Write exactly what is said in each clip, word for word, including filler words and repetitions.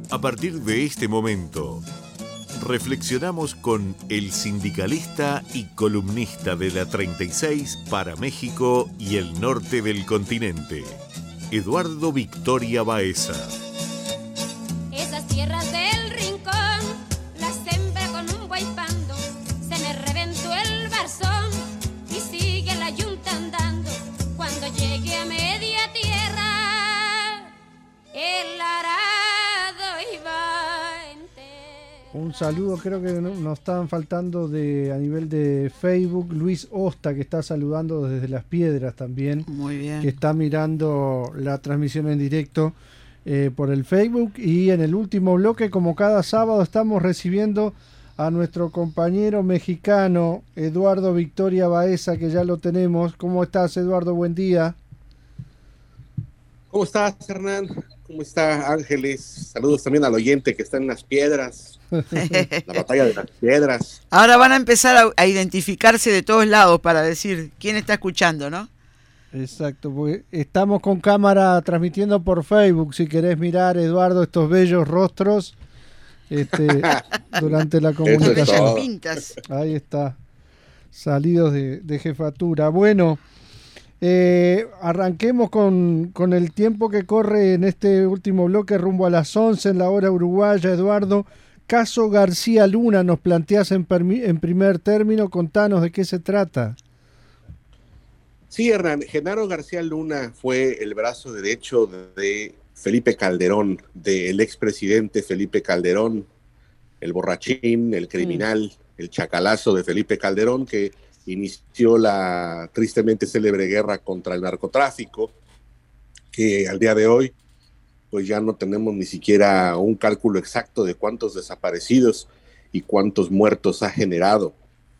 A partir de este momento, reflexionamos con el sindicalista y columnista de la treinta y seis para México y el norte del continente, Eduardo Victoria Baeza. Esas tierras del rincón las sembré con un guaypando, se me reventó el barzón y sigue la yunta andando. Cuando llegue a media tierra, el arado iba entero. Un saludo, creo que no- nos estaban faltando de a nivel de Facebook, Luis Osta, que está saludando desde Las Piedras también, Muy bien. que está mirando la transmisión en directo eh, por el Facebook. Y en el último bloque, como cada sábado, estamos recibiendo a nuestro compañero mexicano Eduardo Victoria Baeza, que ya lo tenemos. ¿Cómo estás, Eduardo? Buen día. ¿Cómo estás, Hernán? ¿Cómo está, Ángeles? Saludos también al oyente que está en Las Piedras, la batalla de Las Piedras. Ahora van a empezar a, a identificarse de todos lados para decir quién está escuchando, ¿no? Exacto, porque estamos con cámara transmitiendo por Facebook. Si querés mirar, Eduardo, estos bellos rostros este, durante la Eso es comunicación. todo. Pintas. Ahí está, salidos de, de jefatura. Bueno, eh, arranquemos con, con el tiempo que corre en este último bloque, rumbo a las once en la hora uruguaya. Eduardo, caso García Luna, nos planteás en, permi- en primer término. Contanos de qué se trata. Sí, Hernán, Genaro García Luna fue el brazo derecho de Felipe Calderón, del expresidente Felipe Calderón, el borrachín, el criminal, el chacalazo de Felipe Calderón, que inició la tristemente célebre guerra contra el narcotráfico, que al día de hoy pues ya no tenemos ni siquiera un cálculo exacto de cuántos desaparecidos y cuántos muertos ha generado.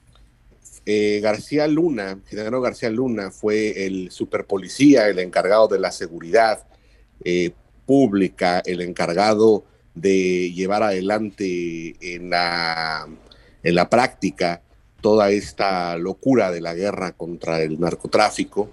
Eh, García Luna, Genaro García Luna, fue el superpolicía, el encargado de la seguridad eh, pública, el encargado de llevar adelante en la, en la práctica toda esta locura de la guerra contra el narcotráfico.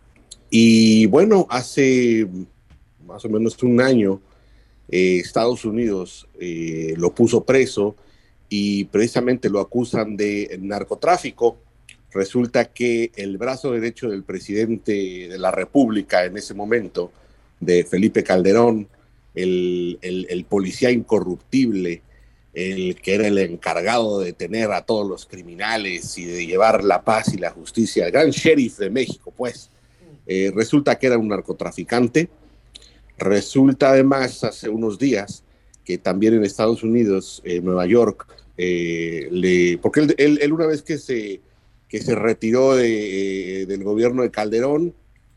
Y bueno, hace más o menos un año, eh, Estados Unidos eh, lo puso preso y precisamente lo acusan de narcotráfico. Resulta que el brazo derecho del presidente de la República en ese momento, de Felipe Calderón, el, el, el policía incorruptible, el que era el encargado de detener a todos los criminales y de llevar la paz y la justicia, el gran sheriff de México, pues, eh, resulta que era un narcotraficante. Resulta además, hace unos días, que también en Estados Unidos, en Nueva York, eh, le, porque él, él, él una vez que se, que se retiró de, eh, del gobierno de Calderón,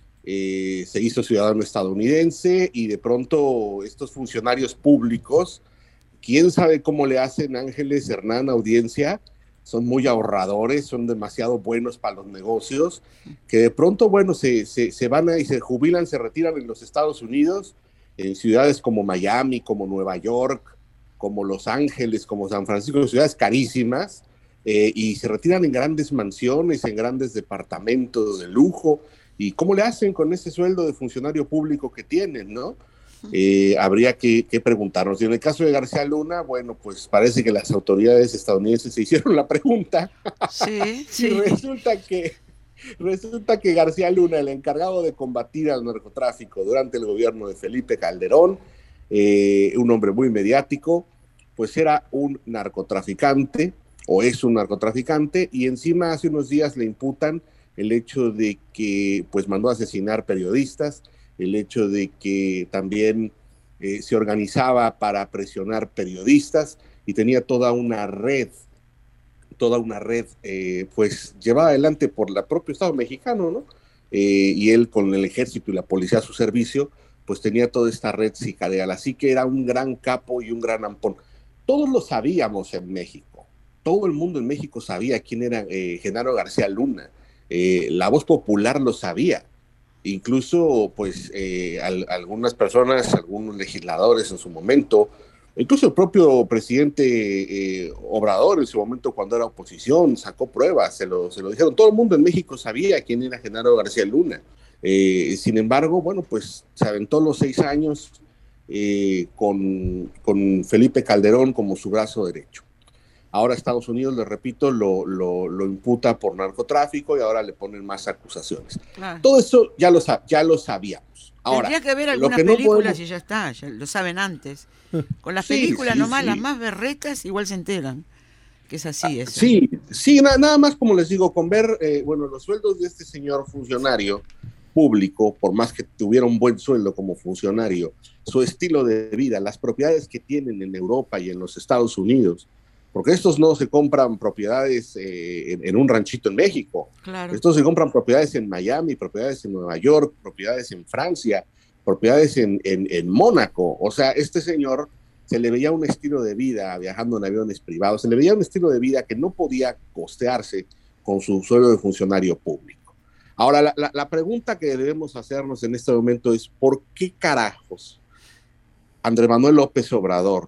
eh, se hizo ciudadano estadounidense y de pronto estos funcionarios públicos, quién sabe cómo le hacen, Ángeles, Hernán, audiencia, son muy ahorradores, son demasiado buenos para los negocios, que de pronto, bueno, se, se, se van a, y se jubilan, se retiran en los Estados Unidos, en ciudades como Miami, como Nueva York, como Los Ángeles, como San Francisco, ciudades carísimas, eh, y se retiran en grandes mansiones, en grandes departamentos de lujo. ¿Y cómo le hacen con ese sueldo de funcionario público que tienen, no? Eh, habría que, que preguntarnos. Y en el caso de García Luna, bueno, pues parece que las autoridades estadounidenses se hicieron la pregunta. Sí, Y sí. resulta que, resulta que García Luna, el encargado de combatir al narcotráfico durante el gobierno de Felipe Calderón, eh, un hombre muy mediático, pues era un narcotraficante, o es un narcotraficante, y encima hace unos días le imputan el hecho de que pues mandó a asesinar periodistas, el hecho de que también eh, se organizaba para presionar periodistas y tenía toda una red, toda una red eh, pues llevada adelante por el propio Estado mexicano, ¿no? Eh, y él con el ejército y la policía a su servicio, pues tenía toda esta red sicarial, así que era un gran capo y un gran ampón. Todos lo sabíamos en México, todo el mundo en México sabía quién era eh, Genaro García Luna, eh, la voz popular lo sabía. Incluso, pues, eh, al, algunas personas, algunos legisladores en su momento, incluso el propio presidente eh, Obrador en su momento cuando era oposición, sacó pruebas, se lo, se lo dijeron. Todo el mundo en México sabía quién era Genaro García Luna. Eh, sin embargo, bueno, pues se aventó los seis años eh, con, con Felipe Calderón como su brazo derecho. Ahora Estados Unidos, le repito, lo, lo, lo imputa por narcotráfico y ahora le ponen más acusaciones. Claro. Todo eso ya lo, ya lo sabíamos. Ahora, tendría que ver algunas que películas no podemos... y ya está, ya lo saben antes. Con las sí, películas sí, nomás, sí. las más berretas, igual se enteran que es así. Eso. Sí, sí, na nada más como les digo, con ver, eh, bueno, los sueldos de este señor funcionario público, por más que tuviera un buen sueldo como funcionario, su estilo de vida, las propiedades que tienen en Europa y en los Estados Unidos, porque estos no se compran propiedades eh, en, en un ranchito en México, claro. Estos se compran propiedades en Miami, propiedades en Nueva York, propiedades en Francia, propiedades en, en, en Mónaco. O sea, este señor se le veía un estilo de vida viajando en aviones privados, se le veía un estilo de vida que no podía costearse con su sueldo de funcionario público. Ahora, la, la, la pregunta que debemos hacernos en este momento es, ¿por qué carajos Andrés Manuel López Obrador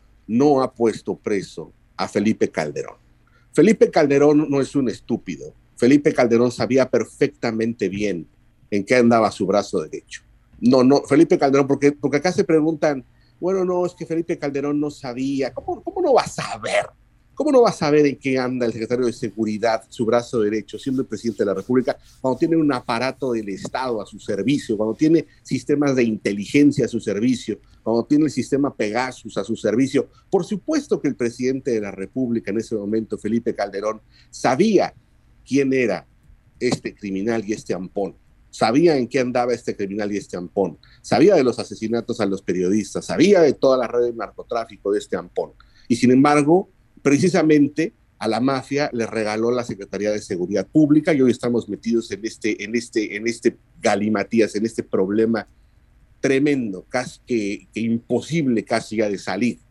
no ha puesto preso a Felipe Calderón? Felipe Calderón no es un estúpido. Felipe Calderón sabía perfectamente bien en qué andaba su brazo derecho. No, no, Felipe Calderón, porque, porque acá se preguntan, bueno, no, es que Felipe Calderón no sabía. ¿Cómo, cómo no va a saber? ¿Cómo no va a saber en qué anda el secretario de Seguridad, su brazo derecho, siendo el presidente de la República, cuando tiene un aparato del Estado a su servicio, cuando tiene sistemas de inteligencia a su servicio, cuando tiene el sistema Pegasus a su servicio? Por supuesto que el presidente de la República en ese momento, Felipe Calderón, sabía quién era este criminal y este ampón. Sabía en qué andaba este criminal y este ampón. Sabía de los asesinatos a los periodistas, sabía de toda la red de narcotráfico de este ampón. Y sin embargo, precisamente a la mafia le regaló la Secretaría de Seguridad Pública y hoy estamos metidos en este, en este, en este galimatías, en este problema tremendo, casi que, que imposible casi ya de salir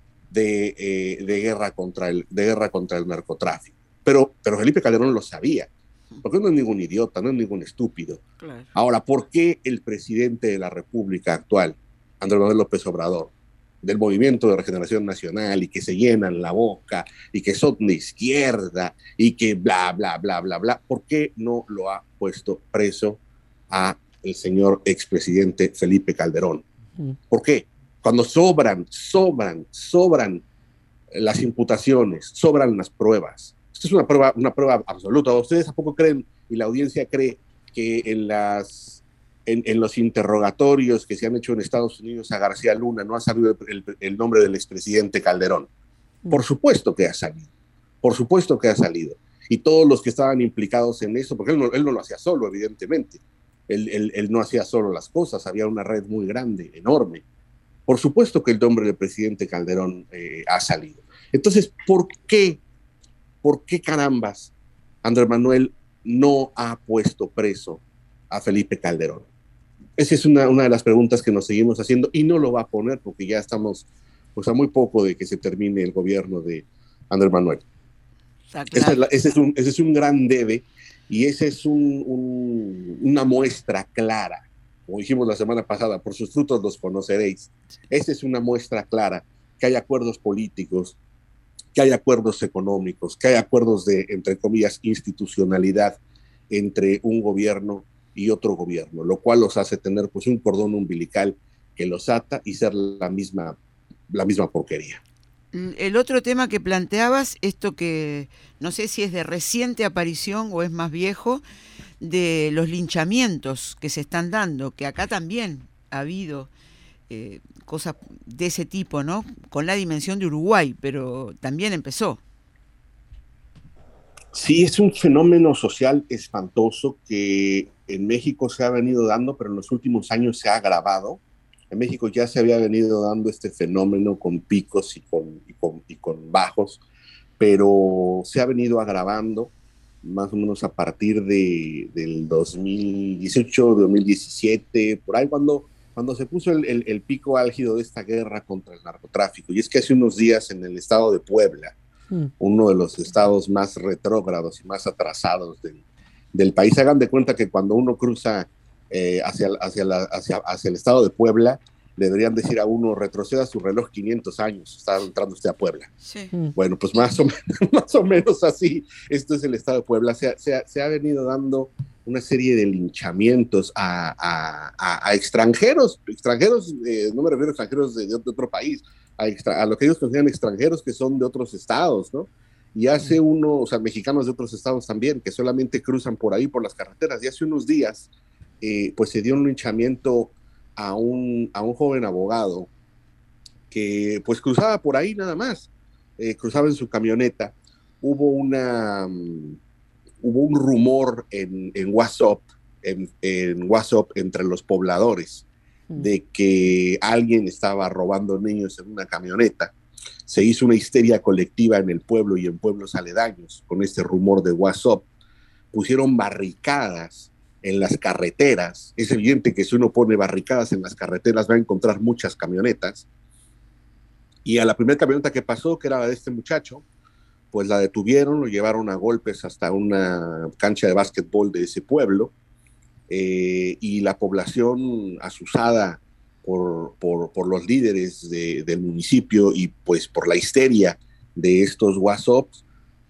de, eh, de, guerra contra el, de guerra contra el narcotráfico. Pero, pero Felipe Calderón lo sabía, porque no es ningún idiota, no es ningún estúpido. Claro. Ahora, ¿por qué el presidente de la República actual, Andrés Manuel López Obrador, del Movimiento de Regeneración Nacional, y que se llenan la boca, y que son de izquierda, y que bla, bla, bla, bla, bla, ¿por qué no lo ha puesto preso a el señor expresidente Felipe Calderón? ¿Por qué? Cuando sobran, sobran, sobran las imputaciones, sobran las pruebas. Esto es una prueba, una prueba absoluta. ¿Ustedes tampoco creen, y la audiencia cree, que en, las, en, en los interrogatorios que se han hecho en Estados Unidos a García Luna no ha salido el, el, el nombre del expresidente Calderón? Por supuesto que ha salido. Por supuesto que ha salido. Y todos los que estaban implicados en eso, porque él no, él no lo hacía solo, evidentemente. Él, él, él no hacía solo las cosas, había una red muy grande, enorme. Por supuesto que el nombre del presidente Calderón eh, ha salido. Entonces, ¿por qué, por qué carambas Andrés Manuel no ha puesto preso a Felipe Calderón? Esa es una, una de las preguntas que nos seguimos haciendo, y no lo va a poner porque ya estamos pues, a muy poco de que se termine el gobierno de Andrés Manuel. Claro. Ese, es la, ese, es un, ese es un gran debe, y esa es un, un, una muestra clara. Como dijimos la semana pasada, por sus frutos los conoceréis. Esa es una muestra clara que hay acuerdos políticos, que hay acuerdos económicos, que hay acuerdos de, entre comillas, institucionalidad entre un gobierno y otro gobierno, lo cual los hace tener pues un cordón umbilical que los ata y ser la misma, la misma porquería. El otro tema que planteabas, esto que no sé si es de reciente aparición o es más viejo, de los linchamientos que se están dando, que acá también ha habido eh, cosas de ese tipo, ¿no? Con la dimensión de Uruguay, pero también empezó. Sí, es un fenómeno social espantoso que en México se ha venido dando, pero en los últimos años se ha agravado. En México ya se había venido dando este fenómeno con picos y con, y con, y con bajos, pero se ha venido agravando más o menos a partir de, del dos mil dieciocho, dos mil diecisiete, por ahí cuando, cuando se puso el, el, el pico álgido de esta guerra contra el narcotráfico. Y es que hace unos días en el estado de Puebla, mm. uno de los estados más retrógrados y más atrasados del, del país, hagan de cuenta que cuando uno cruza eh, hacia, hacia, la, hacia, hacia el estado de Puebla, le deberían decir a uno, retroceda su reloj quinientos años, está entrando usted a Puebla. Sí. Bueno, pues más o, menos, más o menos así, esto es el estado de Puebla. Se ha, se ha, se ha venido dando una serie de linchamientos a, a, a, a extranjeros, extranjeros, eh, no me refiero a extranjeros de, de otro país, a, extra, a lo que ellos consideran extranjeros que son de otros estados, ¿no? Y hace uno, o sea, mexicanos de otros estados también, que solamente cruzan por ahí, por las carreteras, y hace unos días, eh, pues se dio un linchamiento a un, a un joven abogado que pues cruzaba por ahí nada más, eh, cruzaba en su camioneta. Hubo una... Um, hubo un rumor en, en WhatsApp, en, en WhatsApp entre los pobladores mm. de que alguien estaba robando niños en una camioneta. Se hizo una histeria colectiva en el pueblo y en pueblos aledaños con este rumor de WhatsApp. Pusieron barricadas en las carreteras. Es evidente que si uno pone barricadas en las carreteras va a encontrar muchas camionetas. Y a la primera camioneta que pasó, que era la de este muchacho, pues la detuvieron, lo llevaron a golpes hasta una cancha de básquetbol de ese pueblo, eh, y la población asusada por, por, por los líderes de, del municipio y pues por la histeria de estos WhatsApps,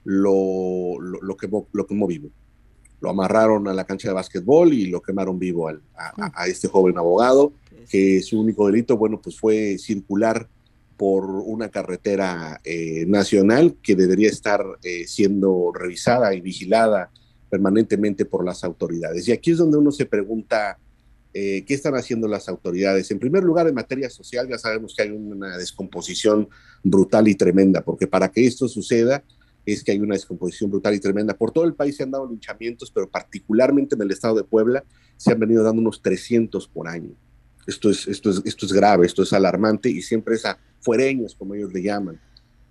lo, lo, lo, quemó, lo quemó vivo. Lo amarraron a la cancha de básquetbol y lo quemaron vivo al, a, a este joven abogado, que su único delito, bueno, pues fue circular por una carretera eh, nacional que debería estar eh, siendo revisada y vigilada permanentemente por las autoridades. Y aquí es donde uno se pregunta, eh, ¿qué están haciendo las autoridades? En primer lugar, en materia social, ya sabemos que hay una descomposición brutal y tremenda, porque para que esto suceda es que hay una descomposición brutal y tremenda. Por todo el país se han dado linchamientos, pero particularmente en el estado de Puebla se han venido dando unos trescientos por año. Esto es, esto es, esto es grave, esto es alarmante, y siempre es a fuereños, como ellos le llaman,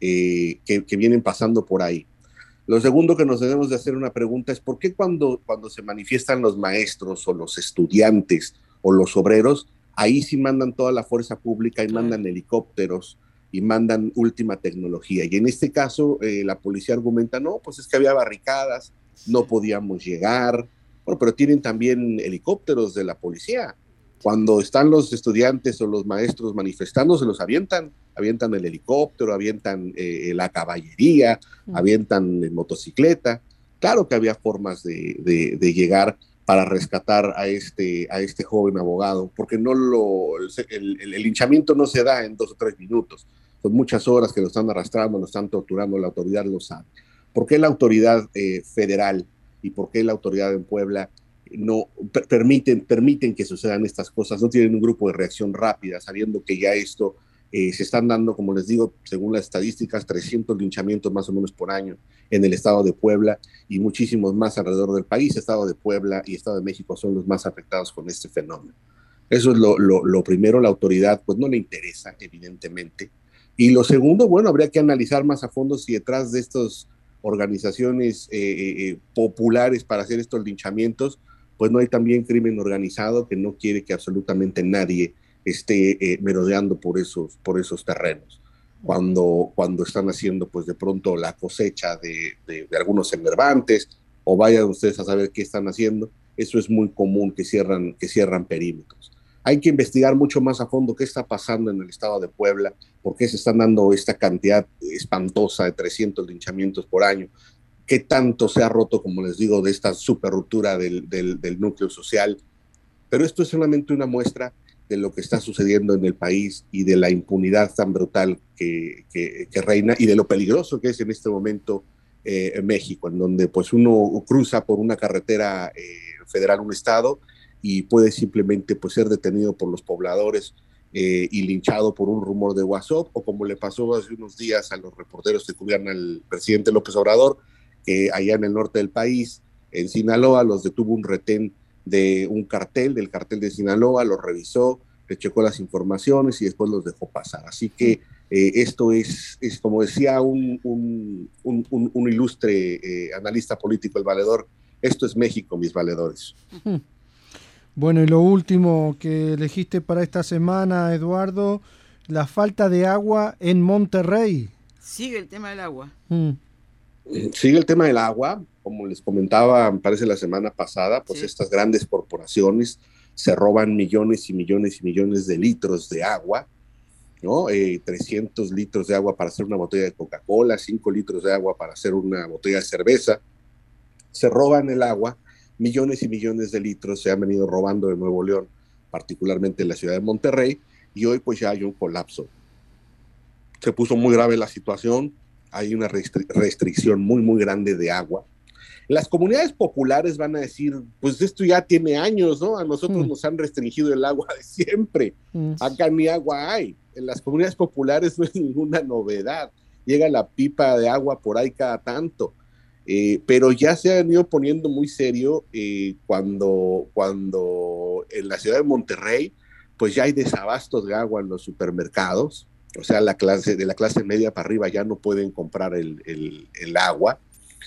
eh, que, que vienen pasando por ahí. Lo segundo que nos debemos de hacer una pregunta es ¿por qué cuando, cuando se manifiestan los maestros o los estudiantes o los obreros, ahí sí mandan toda la fuerza pública y mandan helicópteros y mandan última tecnología? Y en este caso eh, la policía argumenta, no, pues es que había barricadas, no podíamos llegar. Bueno, pero tienen también helicópteros de la policía. Cuando están los estudiantes o los maestros manifestando, se los avientan, avientan el helicóptero, avientan eh, la caballería, mm. avientan en motocicleta. Claro que había formas de, de, de llegar para rescatar a este, a este joven abogado, porque no lo, el, el, el linchamiento no se da en dos o tres minutos. Son muchas horas que lo están arrastrando, lo están torturando, la autoridad lo sabe. ¿Por qué la autoridad eh, federal y por qué la autoridad en Puebla no per permiten, permiten que sucedan estas cosas? No tienen un grupo de reacción rápida, sabiendo que ya esto eh, se están dando, como les digo, según las estadísticas, trescientos linchamientos más o menos por año en el estado de Puebla y muchísimos más alrededor del país. Estado de Puebla y Estado de México son los más afectados con este fenómeno. Eso es lo, lo, lo primero. La autoridad pues no le interesa, evidentemente. Y lo segundo, bueno, habría que analizar más a fondo si detrás de estas organizaciones eh, eh, populares para hacer estos linchamientos, pues no hay también crimen organizado que no quiere que absolutamente nadie esté eh, merodeando por esos, por esos terrenos. Cuando, cuando están haciendo, pues de pronto la cosecha de, de, de algunos enervantes, o vayan ustedes a saber qué están haciendo, eso es muy común que cierran, que cierran perímetros. Hay que investigar mucho más a fondo qué está pasando en el estado de Puebla, por qué se están dando esta cantidad espantosa de trescientos linchamientos por año, qué tanto se ha roto, como les digo, de esta super ruptura del, del, del núcleo social. Pero esto es solamente una muestra de lo que está sucediendo en el país y de la impunidad tan brutal que, que, que reina y de lo peligroso que es en este momento eh, en México, en donde pues uno cruza por una carretera eh, federal, un estado, y puede simplemente pues ser detenido por los pobladores eh, y linchado por un rumor de WhatsApp, o como le pasó hace unos días a los reporteros que cubrían al presidente López Obrador, que allá en el norte del país, en Sinaloa, los detuvo un retén de un cartel, del cartel de Sinaloa, los revisó, le checó las informaciones y después los dejó pasar. Así que eh, esto es, es, como decía un, un, un, un, un ilustre eh, analista político, el valedor, esto es México, mis valedores. Bueno, y lo último que elegiste para esta semana, Eduardo, la falta de agua en Monterrey. Sigue el tema del agua. Mm. Sigue el tema del agua, como les comentaba, me parece la semana pasada, pues sí. Estas grandes corporaciones se roban millones y millones y millones de litros de agua, ¿no? Eh, trescientos litros de agua para hacer una botella de Coca-Cola, cinco litros de agua para hacer una botella de cerveza. Se roban el agua millones y millones de litros se han venido robando de Nuevo León, particularmente en la ciudad de Monterrey, y hoy pues ya hay un colapso. Se puso muy grave la situación, hay una restri- restricción muy, muy grande de agua. Las comunidades populares van a decir, pues esto ya tiene años, ¿no? A nosotros mm. nos han restringido el agua de siempre. Mm. Acá ni agua hay. En las comunidades populares no es ninguna novedad. Llega la pipa de agua por ahí cada tanto. Eh, pero ya se han ido poniendo muy serio eh, cuando, cuando en la ciudad de Monterrey, pues ya hay desabastos de agua en los supermercados. O sea, la clase, de la clase media para arriba ya no pueden comprar el, el, el agua.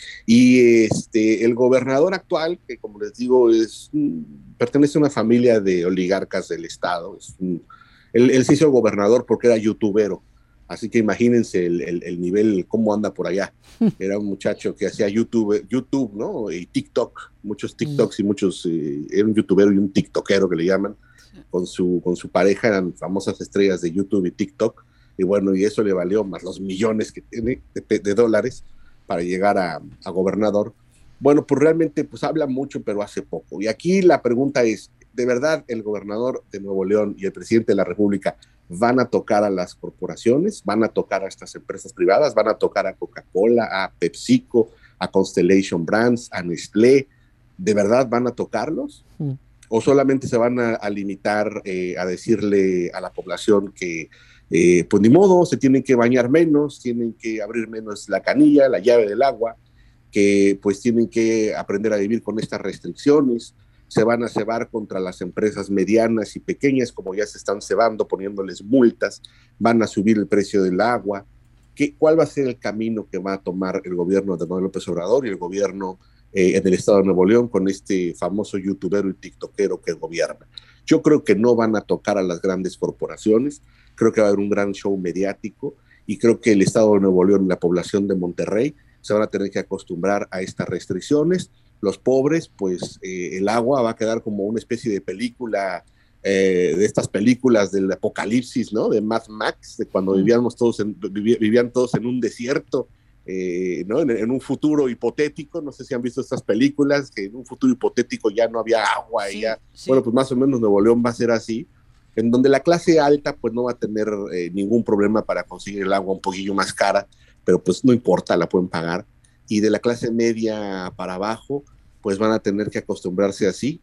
Y este, el gobernador actual, que como les digo, es, pertenece a una familia de oligarcas del estado, es un, él, él se hizo gobernador porque era youtubero, así que imagínense el, el, el nivel, cómo anda por allá. Era un muchacho que hacía YouTube, YouTube, ¿no? Y TikTok, muchos TikToks y muchos, eh, era un youtubero y un tiktokero que le llaman, con su, con su pareja, eran famosas estrellas de YouTube y TikTok, y bueno, y eso le valió más los millones que tiene de, de dólares para llegar a, a gobernador. Bueno, pues realmente pues habla mucho, pero hace poco. Y aquí la pregunta es, ¿de verdad el gobernador de Nuevo León y el presidente de la República van a tocar a las corporaciones? ¿Van a tocar a estas empresas privadas? ¿Van a tocar a Coca-Cola, a PepsiCo, a Constellation Brands, a Nestlé? ¿De verdad van a tocarlos? Mm. ¿O solamente se van a, a limitar eh, a decirle a la población que Eh, pues ni modo, se tienen que bañar menos, tienen que abrir menos la canilla, la llave del agua, que pues tienen que aprender a vivir con estas restricciones, se van a cebar contra las empresas medianas y pequeñas, como ya se están cebando, poniéndoles multas, van a subir el precio del agua? ¿Qué, ¿Cuál va a ser el camino que va a tomar el gobierno de Manuel López Obrador y el gobierno eh, en el estado de Nuevo León con este famoso youtubero y tiktokero que gobierna? Yo creo que no van a tocar a las grandes corporaciones, creo que va a haber un gran show mediático y creo que el estado de Nuevo León y la población de Monterrey se van a tener que acostumbrar a estas restricciones. Los pobres, pues eh, el agua va a quedar como una especie de película, eh, de estas películas del apocalipsis, ¿no? De Mad Max, de cuando vivíamos todos en, viví, vivían todos en un desierto, eh, ¿no? En, en un futuro hipotético. No sé si han visto estas películas, que en un futuro hipotético ya no había agua. Sí, y ya, sí. Bueno, pues más o menos Nuevo León va a ser así, en donde la clase alta pues no va a tener eh, ningún problema para conseguir el agua un poquillo más cara, pero pues no importa, la pueden pagar. Y de la clase media para abajo, pues van a tener que acostumbrarse así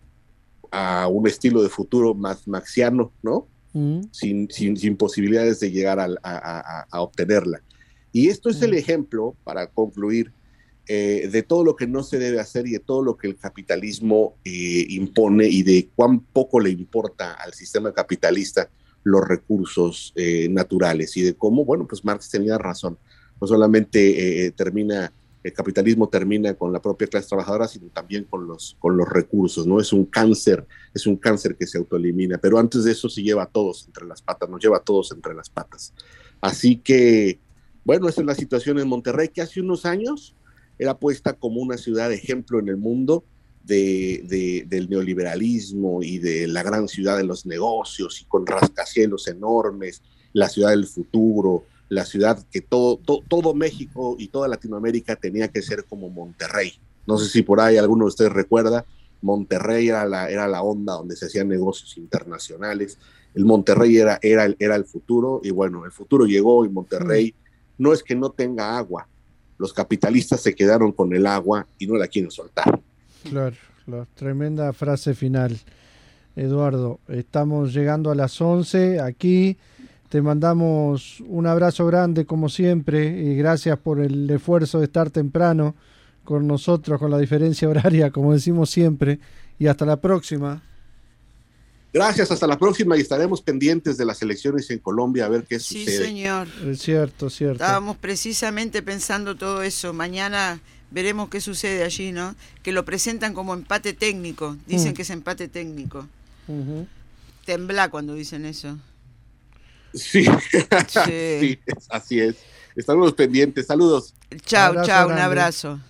a un estilo de futuro más maxiano, ¿no? Mm. Sin, sin, sin posibilidades de llegar a, a, a, a obtenerla. Y esto es mm. el ejemplo, para concluir, Eh, de todo lo que no se debe hacer y de todo lo que el capitalismo eh, impone y de cuán poco le importa al sistema capitalista los recursos eh, naturales y de cómo, bueno, pues Marx tenía razón. No solamente eh, termina, el capitalismo termina con la propia clase trabajadora, sino también con los, con los recursos, ¿no? Es un cáncer, es un cáncer que se autoelimina, pero antes de eso se lleva a todos entre las patas, nos lleva a todos entre las patas. Así que, bueno, esa es la situación en Monterrey, que hace unos años era puesta como una ciudad de ejemplo en el mundo de, de, del neoliberalismo y de la gran ciudad de los negocios y con rascacielos enormes, la ciudad del futuro, la ciudad que todo, to, todo México y toda Latinoamérica tenía que ser como Monterrey. No sé si por ahí alguno de ustedes recuerda, Monterrey era la, era la onda donde se hacían negocios internacionales, el Monterrey era, era, era el futuro, y bueno, el futuro llegó y Monterrey mm. no es que no tenga agua, los capitalistas se quedaron con el agua y no la quieren soltar. Claro, claro, tremenda frase final. Eduardo, estamos llegando a las once aquí, te mandamos un abrazo grande como siempre y gracias por el esfuerzo de estar temprano con nosotros, con la diferencia horaria, como decimos siempre, y hasta la próxima. Gracias, hasta la próxima y estaremos pendientes de las elecciones en Colombia a ver qué sí, sucede. Sí, señor. Es cierto, cierto. Estábamos precisamente pensando todo eso. Mañana veremos qué sucede allí, ¿no? Que lo presentan como empate técnico. Dicen mm. que es empate técnico. Uh-huh. Tembla cuando dicen eso. Sí, sí. sí así es. Estamos pendientes. Saludos. Chao, chao, un abrazo.